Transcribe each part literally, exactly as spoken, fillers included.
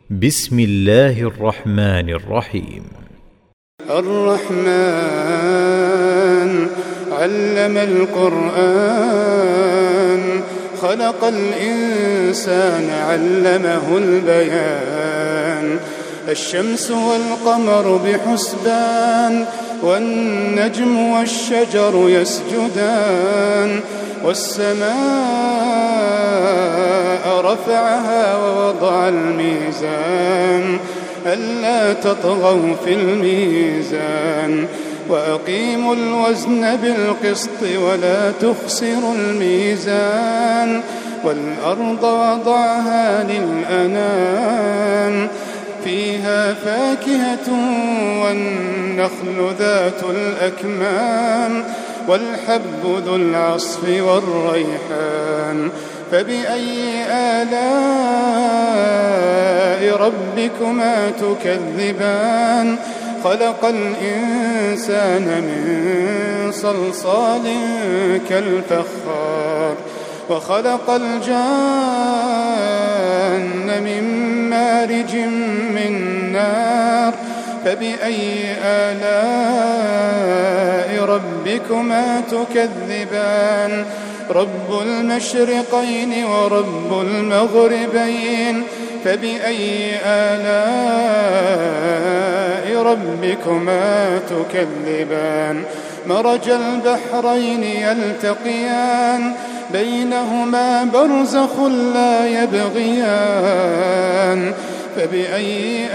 بسم الله الرحمن الرحيم. الرحمن علم القرآن، خلق الإنسان علمه البيان. الشمس والقمر بحسبان، والنجم والشجر يسجدان. والسماء رفعها ووضع الميزان، ألا تطغوا في الميزان. وأقيموا الوزن بالقسط ولا تخسروا الميزان. والأرض وضعها للأنام، فيها فاكهة والنخل ذات الأكمام، والحب ذو العصف والريحان. فبأي آلاء ربكما تكذبان؟ خلق الإنسان من صلصال كالفخار، وخلق الجان من مارج من نار. فبأي آلاء ربكما تكذبان؟ رب المشرقين ورب المغربين. فبأي آلاء ربكما تكذبان؟ مرج البحرين يلتقيان، بينهما برزخ لا يبغيان. فبأي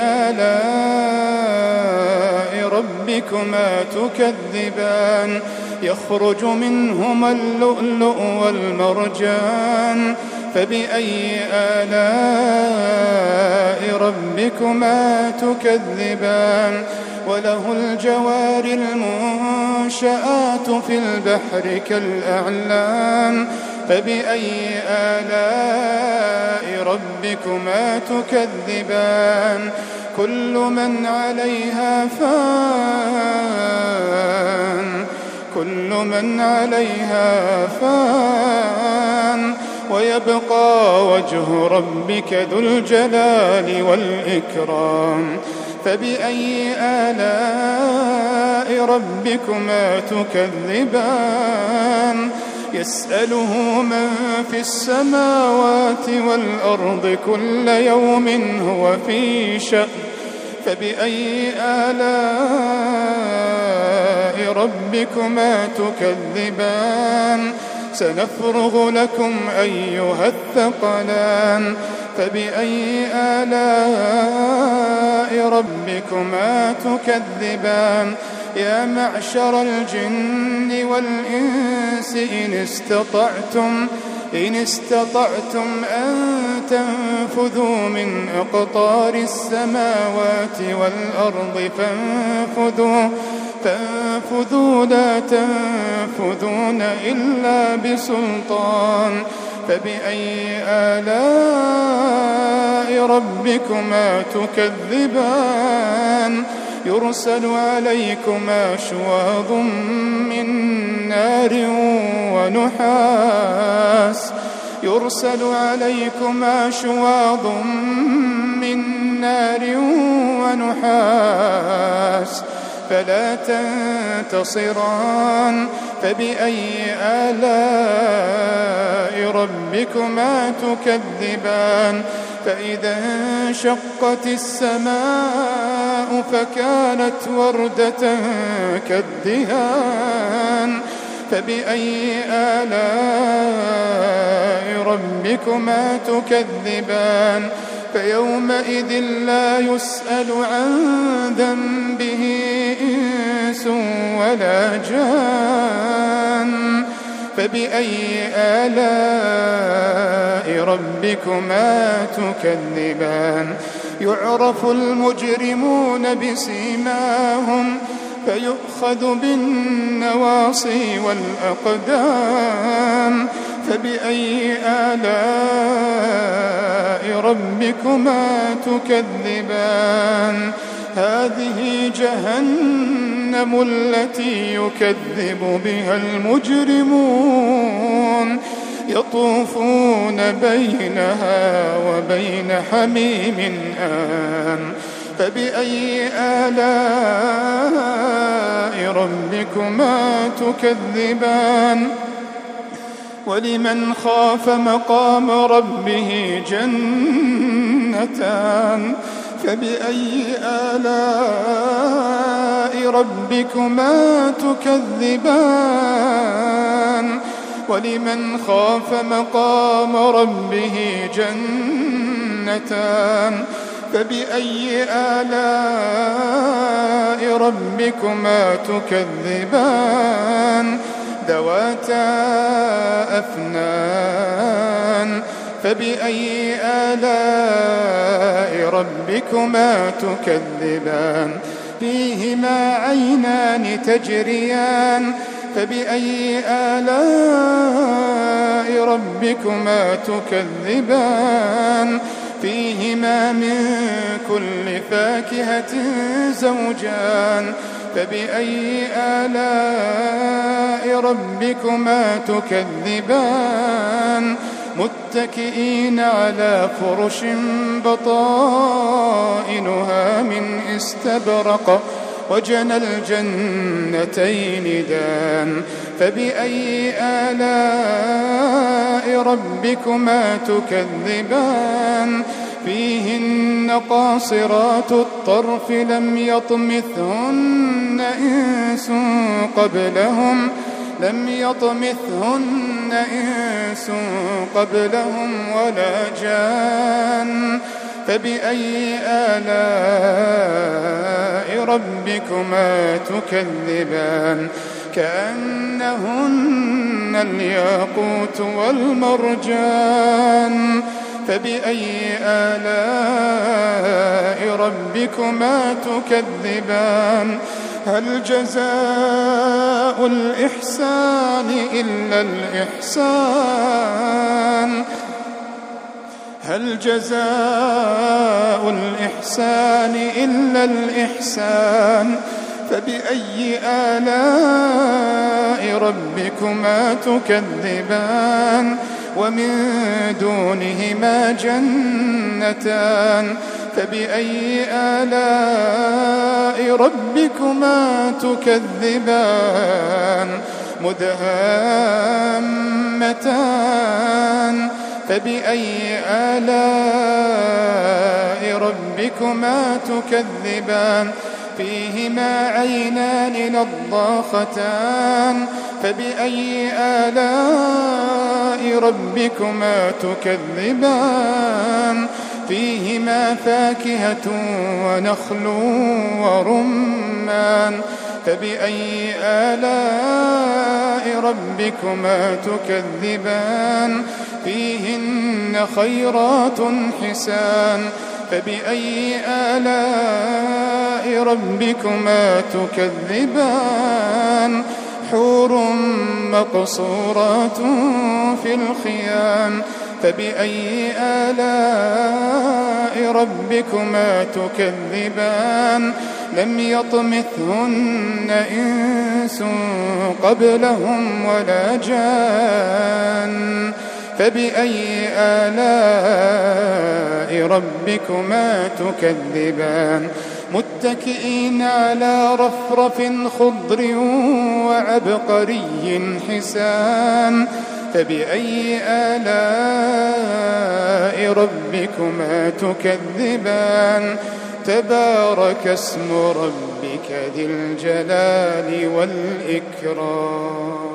آلاء ربكما تكذبان؟ يخرج منهما اللؤلؤ والمرجان. فبأي آلاء ربكما تكذبان؟ وله الجوار المنشآت في البحر كالأعلام. فبأي آلاء ربكما تكذبان؟ كل من عليها فان، كل من عليها فان، ويبقى وجه ربك ذو الجلال والإكرام. فبأي آلاء ربكما تكذبان؟ يسأله من في السماوات والأرض كل يوم هو في شأن. فبأي آلاء ربكما تكذبان؟ سنفرغ لكم أيها الثقلان. فبأي آلاء ربكما تكذبان؟ يا معشر الجن والإنس إن استطعتم إن استطعتم أن تنفذوا من أقطار السماوات والأرض فانفذوا فانفذوا لا تنفذون إلا بسلطان. فبأي آلاء ربكما تكذبان؟ يرسل عليكما شواظ من نار ونحاس يرسل عليكما شواظ من نار ونحاس فلا تنتصران. فبأي آلاء ربكما تكذبان؟ فإذا انشقت السماء فكانت وردة كالدهان. فبأي آلاء ربكما تكذبان؟ فيومئذ لا يسأل عن ذنبه إنس ولا جان. فبأي آلاء ربكما تكذبان؟ يعرف المجرمون بسيماهم فيؤخذ بالنواصي والأقدام. فبأي آلاء ربكما تكذبان؟ هذه جهنم التي يكذب بها المجرمون يطوفون بينها وبين حميم آن فبأي آلاء ربكما تكذبان ولمن خاف مقام ربه جنتان فبأي آلاء ربكما تكذبان ولمن خاف مقام ربه جنتان فبأي آلاء ربكما تكذبان ذواتا أفنان فبأي آلاء ربكما تكذبان فيهما عينان تجريان فبأي آلاء ربكما تكذبان فيهما من كل فاكهة زوجان فبأي آلاء ربكما تكذبان متكئين على فرش بطائنها من استبرق وجنى الجنتين دان فبأي آلاء ربكما تكذبان فيهن قاصرات الطرف لم يطمثهن إنس قبلهم لم يطمثهن إنس قبلهم ولا جان فبأي آلاء ربكما تكذبان كأنهن الياقوت والمرجان فبأي آلاء ربكما تكذبان هل جزاء الإحسان إلا الإحسان هل جزاء الإحسان إلا الإحسان فبأي آلاء ربكما تكذبان ومن دونهما جنتان فبأي آلاء ربكما تكذبان مدهامتان فبأي آلاء ربكما تكذبان فيهما عينان نضاختان فبأي آلاء ربكما تكذبان فيهما فاكهة ونخل ورمان فبأي آلاء ربكما تكذبان فيهن خيرات حسان فبأي آلاء ربكما تكذبان حور مقصورات في الخيام فبأي آلاء ربكما تكذبان لم يطمثهن إنس قبلهم ولا جان فبأي آلاء ربكما تكذبان متكئين على رفرف خضر وعبقري حسان فبأي آلاء ربكما تكذبان تبارك اسم ربك ذي الجلال والإكرام.